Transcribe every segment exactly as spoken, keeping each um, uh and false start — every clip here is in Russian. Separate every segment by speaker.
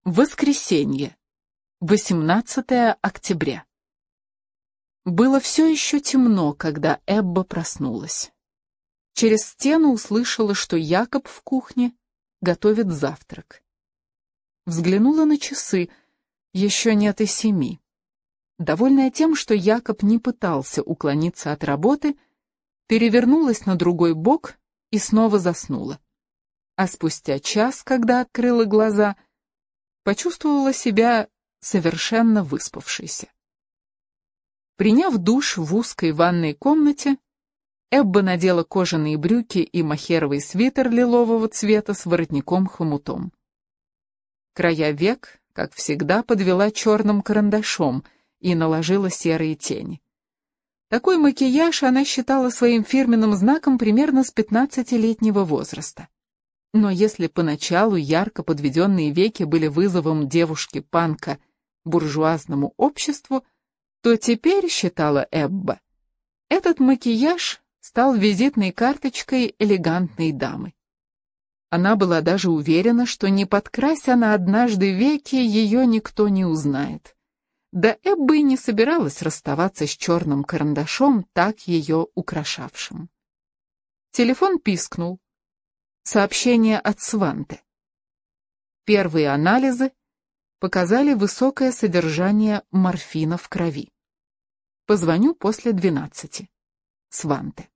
Speaker 1: Воскресенье, восемнадцатое октября. Было все еще темно, когда Эбба проснулась. Через стену услышала, что Якоб в кухне готовит завтрак. Взглянула на часы, еще нет и семи. Довольная тем, что Якоб не пытался уклониться от работы, перевернулась на другой бок и снова заснула. А спустя час, когда открыла глаза, почувствовала себя совершенно выспавшейся. Приняв душ в узкой ванной комнате, Эбба надела кожаные брюки и мохеровый свитер лилового цвета с воротником-хомутом. Края век, как всегда, подвела черным карандашом и наложила серые тени. Такой макияж она считала своим фирменным знаком примерно с пятнадцатилетнего возраста. Но если поначалу ярко подведенные веки были вызовом девушки-панка буржуазному обществу, то теперь, считала Эбба, этот макияж стал визитной карточкой элегантной дамы. Она была даже уверена, что не подкрась она однажды веки, ее никто не узнает. Да Эбба и не собиралась расставаться с черным карандашом, так ее украшавшим. Телефон пискнул. Сообщение от Сванте. Первые анализы показали высокое содержание морфина в крови. Позвоню после двенадцати. Сванте.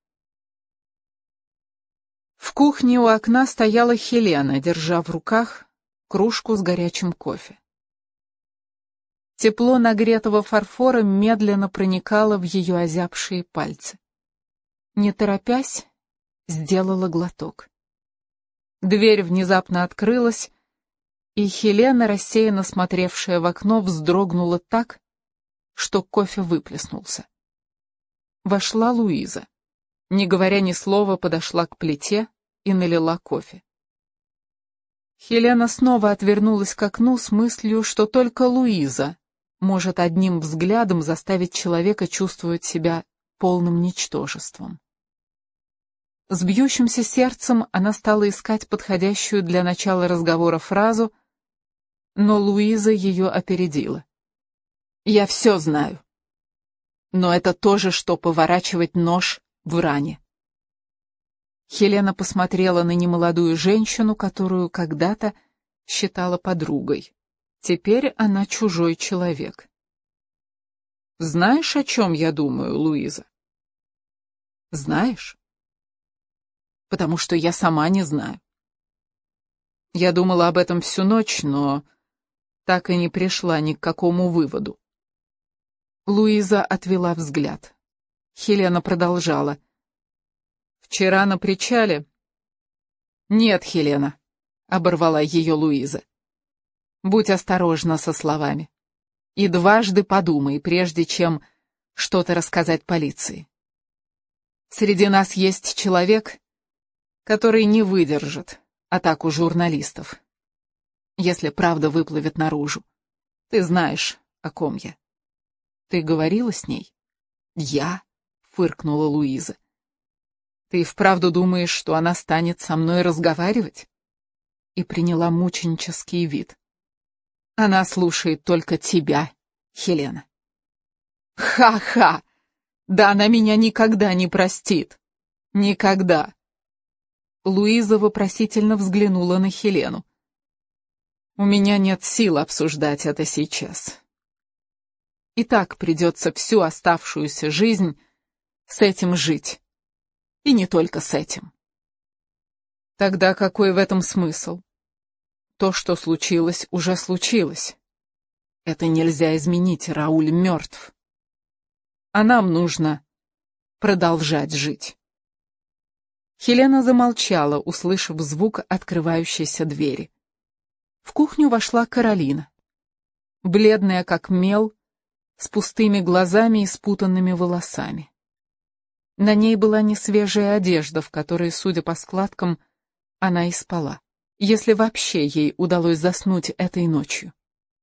Speaker 1: В кухне у окна стояла Хелена, держа в руках кружку с горячим кофе. Тепло нагретого фарфора медленно проникало в ее озябшие пальцы. Не торопясь, сделала глоток. Дверь внезапно открылась, и Хелена, рассеянно смотревшая в окно, вздрогнула так, что кофе выплеснулся. Вошла Луиза. Не говоря ни слова, подошла к плите и налила кофе. Хелена снова отвернулась к окну с мыслью, что только Луиза может одним взглядом заставить человека чувствовать себя полным ничтожеством. С бьющимся сердцем она стала искать подходящую для начала разговора фразу, но Луиза ее опередила. «Я все знаю. Но это то же, что поворачивать нож в ране». Хелена посмотрела на немолодую женщину, которую когда-то считала подругой. Теперь она чужой человек. «Знаешь, о чем я думаю, Луиза?» «Знаешь?» «Потому что я сама не знаю. Я думала об этом всю ночь, но так и не пришла ни к какому выводу». Луиза отвела взгляд. Хелена продолжала. «Вчера на причале...» «Нет, Хелена», — оборвала ее Луиза. «Будь осторожна со словами. И дважды подумай, прежде чем что-то рассказать полиции. Среди нас есть человек, который не выдержит атаку журналистов, если правда выплывет наружу. Ты знаешь, о ком я. Ты говорила с ней?» «Я?» — фыркнула Луиза. «Ты вправду думаешь, что она станет со мной разговаривать?» И приняла мученический вид. «Она слушает только тебя, Хелена». «Ха-ха! Да она меня никогда не простит! Никогда!» Луиза вопросительно взглянула на Хелену. «У меня нет сил обсуждать это сейчас. И так придется всю оставшуюся жизнь с этим жить. И не только с этим». «Тогда какой в этом смысл? То, что случилось, уже случилось. Это нельзя изменить, Рауль мертв. А нам нужно продолжать жить». Хелена замолчала, услышав звук открывающейся двери. В кухню вошла Каролина. Бледная как мел, с пустыми глазами и спутанными волосами. На ней была несвежая одежда, в которой, судя по складкам, она и спала, если вообще ей удалось заснуть этой ночью.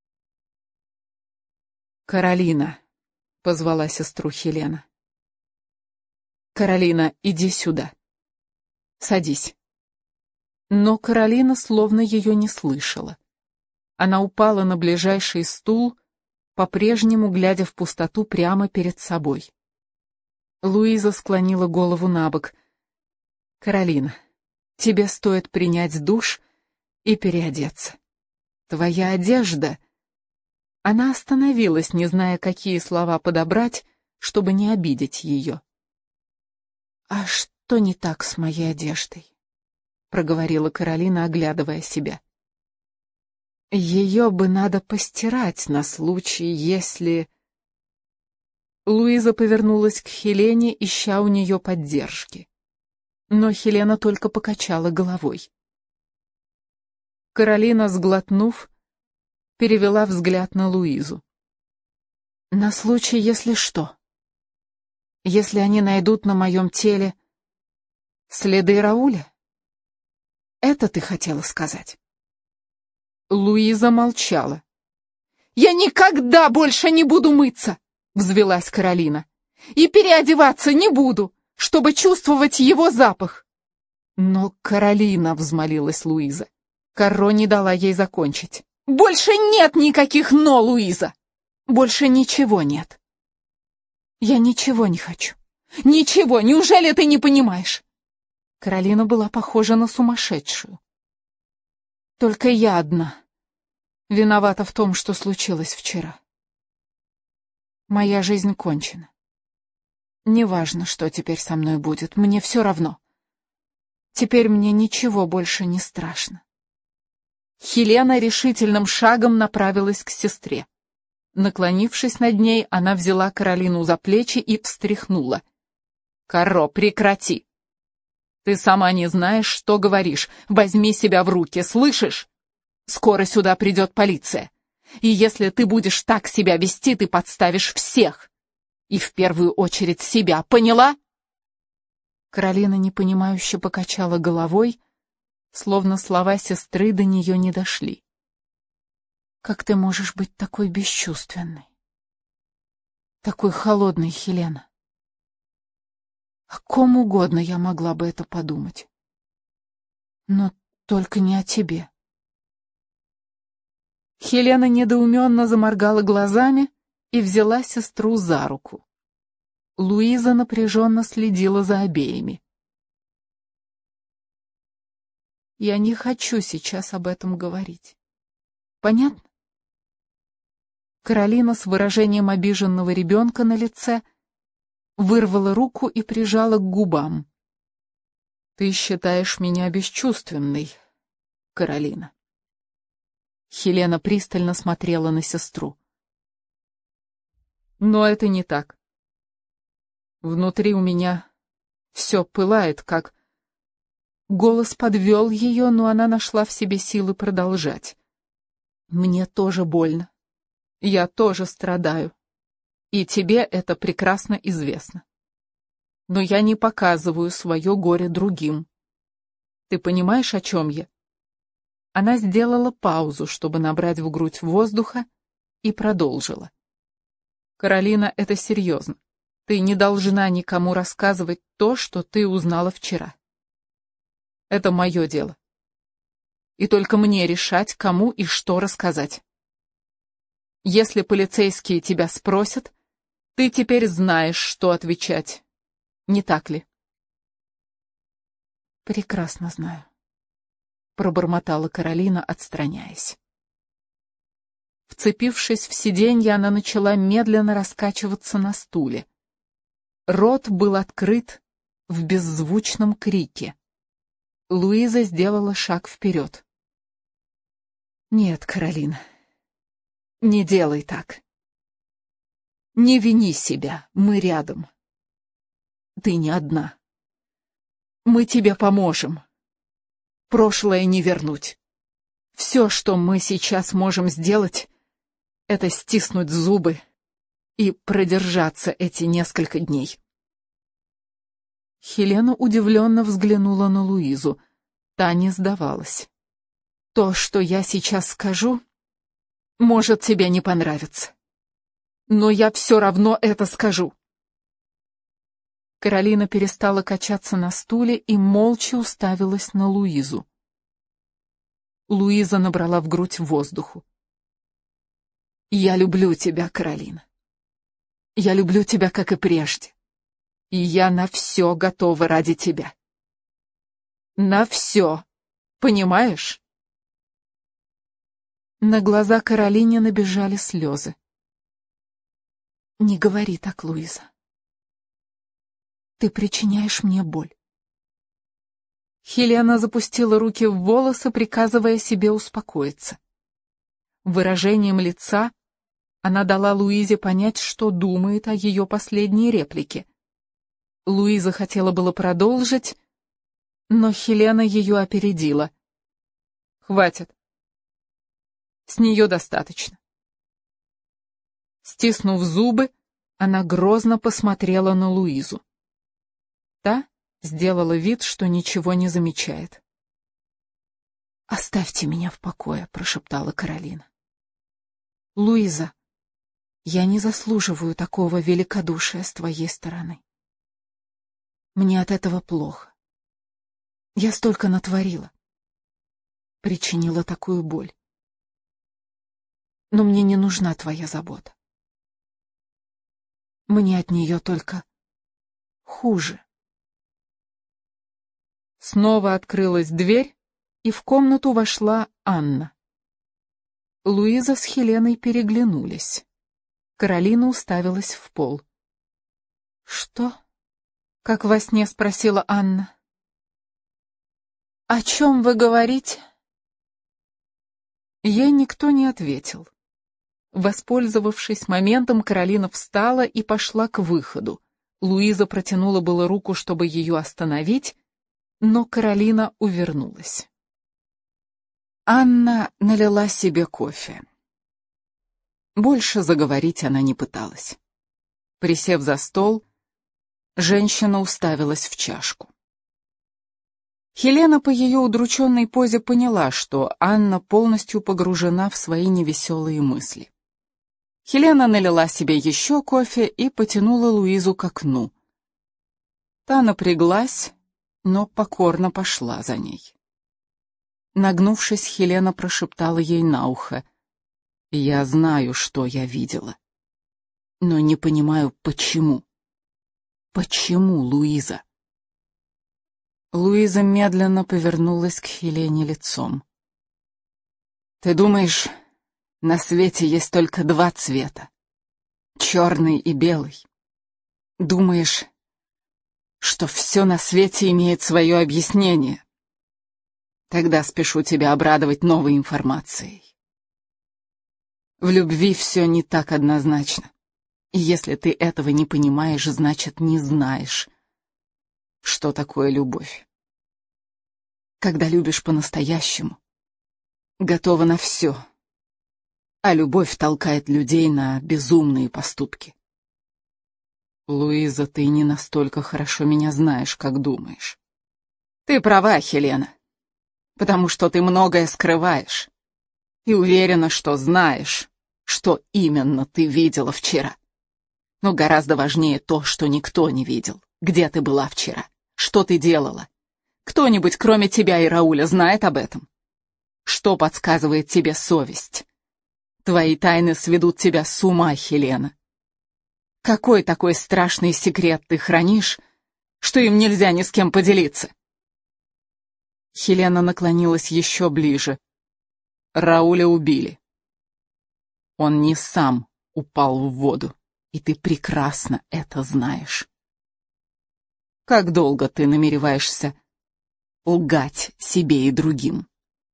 Speaker 1: «Каролина», — позвала сестру Хелена. «Каролина, иди сюда. Садись». Но Каролина словно ее не слышала. Она упала на ближайший стул, по-прежнему глядя в пустоту прямо перед собой. Луиза склонила голову набок. «Каролина, тебе стоит принять душ и переодеться. Твоя одежда...» Она остановилась, не зная, какие слова подобрать, чтобы не обидеть ее. «А что не так с моей одеждой?» — проговорила Каролина, оглядывая себя. «Ее бы надо постирать на случай, если...» Луиза повернулась к Хелене, ища у нее поддержки. Но Хелена только покачала головой. Каролина, сглотнув, перевела взгляд на Луизу. «На случай, если что? Если они найдут на моем теле следы Рауля? Это ты хотела сказать?» Луиза молчала. «Я никогда больше не буду мыться!» — взвелась Каролина. «И переодеваться не буду, чтобы чувствовать его запах!» «Но, Каролина!» — взмолилась Луиза. Карро не дала ей закончить. «Больше нет никаких «но», Луиза! Больше ничего нет!» «Я ничего не хочу! Ничего! Неужели ты не понимаешь?» Каролина была похожа на сумасшедшую. «Только я одна виновата в том, что случилось вчера. Моя жизнь кончена. Неважно, что теперь со мной будет, мне все равно. Теперь мне ничего больше не страшно». Хелена решительным шагом направилась к сестре. Наклонившись над ней, она взяла Каролину за плечи и встряхнула. «Карро, прекрати! Ты сама не знаешь, что говоришь. Возьми себя в руки, слышишь? Скоро сюда придет полиция. И если ты будешь так себя вести, ты подставишь всех. И в первую очередь себя, поняла?» Каролина непонимающе покачала головой, словно слова сестры до нее не дошли. «Как ты можешь быть такой бесчувственной? Такой холодной, Хелена? О ком угодно я могла бы это подумать. Но только не о тебе». Хелена недоуменно заморгала глазами и взяла сестру за руку. Луиза напряженно следила за обеими. «Я не хочу сейчас об этом говорить. Понятно?» Каролина с выражением обиженного ребенка на лице вырвала руку и прижала к губам. «Ты считаешь меня бесчувственной, Каролина?» Хелена пристально смотрела на сестру. «Но это не так. Внутри у меня все пылает, как...» Голос подвел ее, но она нашла в себе силы продолжать. «Мне тоже больно. Я тоже страдаю. И тебе это прекрасно известно. Но я не показываю свое горе другим. Ты понимаешь, о чем я?» Она сделала паузу, чтобы набрать в грудь воздуха, и продолжила. «Каролина, это серьезно. Ты не должна никому рассказывать то, что ты узнала вчера. Это мое дело. И только мне решать, кому и что рассказать. Если полицейские тебя спросят, ты теперь знаешь, что отвечать. Не так ли?» «Прекрасно знаю», — пробормотала Каролина, отстраняясь. Вцепившись в сиденье, она начала медленно раскачиваться на стуле. Рот был открыт в беззвучном крике. Луиза сделала шаг вперед. «Нет, Каролина, не делай так. Не вини себя, мы рядом. Ты не одна. Мы тебе поможем. Прошлое не вернуть. Все, что мы сейчас можем сделать, это стиснуть зубы и продержаться эти несколько дней». Хелена удивленно взглянула на Луизу. Та не сдавалась. «То, что я сейчас скажу, может тебе не понравиться. Но я все равно это скажу». Каролина перестала качаться на стуле и молча уставилась на Луизу. Луиза набрала в грудь воздуху. Я люблю тебя, Каролина. Я люблю тебя, как и прежде. И я на все готова ради тебя. На все. Понимаешь? На глаза Каролине набежали слезы. Не говори так, Луиза. Ты причиняешь мне боль. Хелена запустила руки в волосы, приказывая себе успокоиться. Выражением лица она дала Луизе понять, что думает о ее последней реплике. Луиза хотела было продолжить, но Хелена ее опередила. «Хватит. С нее достаточно». Стиснув зубы, она грозно посмотрела на Луизу. Та сделала вид, что ничего не замечает. «Оставьте меня в покое», — прошептала Каролина. «Луиза, я не заслуживаю такого великодушия с твоей стороны. Мне от этого плохо. Я столько натворила. Причинила такую боль. Но мне не нужна твоя забота. Мне от нее только хуже». Снова открылась дверь, и в комнату вошла Анна. Луиза с Хеленой переглянулись. Каролина уставилась в пол. «Что?» — как во сне спросила Анна. «О чем вы говорите?» Ей никто не ответил. Воспользовавшись моментом, Каролина встала и пошла к выходу. Луиза протянула было руку, чтобы ее остановить, но Каролина увернулась. Анна налила себе кофе. Больше заговорить она не пыталась. Присев за стол, женщина уставилась в чашку. Хелена по ее удрученной позе поняла, что Анна полностью погружена в свои невеселые мысли. Хелена налила себе еще кофе и потянула Луизу к окну. Та напряглась, но покорно пошла за ней. Нагнувшись, Хелена прошептала ей на ухо: «Я знаю, что я видела, но не понимаю, почему. Почему, Луиза?» Луиза медленно повернулась к Хелене лицом. «Ты думаешь, на свете есть только два цвета, черный и белый? Думаешь, что все на свете имеет свое объяснение? Тогда спешу тебя обрадовать новой информацией. В любви все не так однозначно. И если ты этого не понимаешь, значит, не знаешь, что такое любовь. Когда любишь по-настоящему, готова на все, а любовь толкает людей на безумные поступки. Луиза, ты не настолько хорошо меня знаешь, как думаешь. Ты права, Хелена, потому что ты многое скрываешь и уверена, что знаешь, что именно ты видела вчера. Но гораздо важнее то, что никто не видел. Где ты была вчера? Что ты делала? Кто-нибудь, кроме тебя и Рауля, знает об этом? Что подсказывает тебе совесть? Твои тайны сведут тебя с ума, Хелена. Какой такой страшный секрет ты хранишь, что им нельзя ни с кем поделиться?» Хелена наклонилась еще ближе. Рауля убили. Он не сам упал в воду, и ты прекрасно это знаешь. Как долго ты намереваешься лгать себе и другим?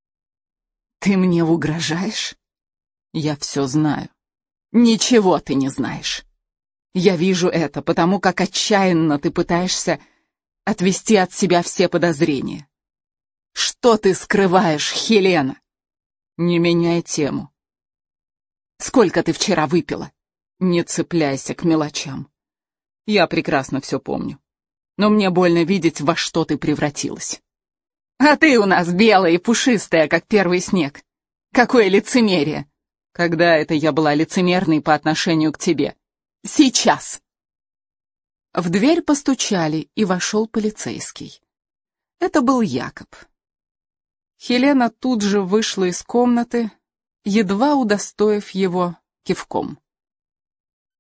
Speaker 1: Ты мне угрожаешь? Я все знаю. Ничего ты не знаешь. Я вижу это, потому как отчаянно ты пытаешься отвести от себя все подозрения. Что ты скрываешь, Хелена? Не меняй тему. Сколько ты вчера выпила? Не цепляйся к мелочам. Я прекрасно все помню. Но мне больно видеть, во что ты превратилась. А ты у нас белая и пушистая, как первый снег. Какое лицемерие! Когда это я была лицемерной по отношению к тебе? Сейчас!» В дверь постучали, и вошел полицейский. Это был Якоб. Хелена тут же вышла из комнаты, едва удостоив его кивком.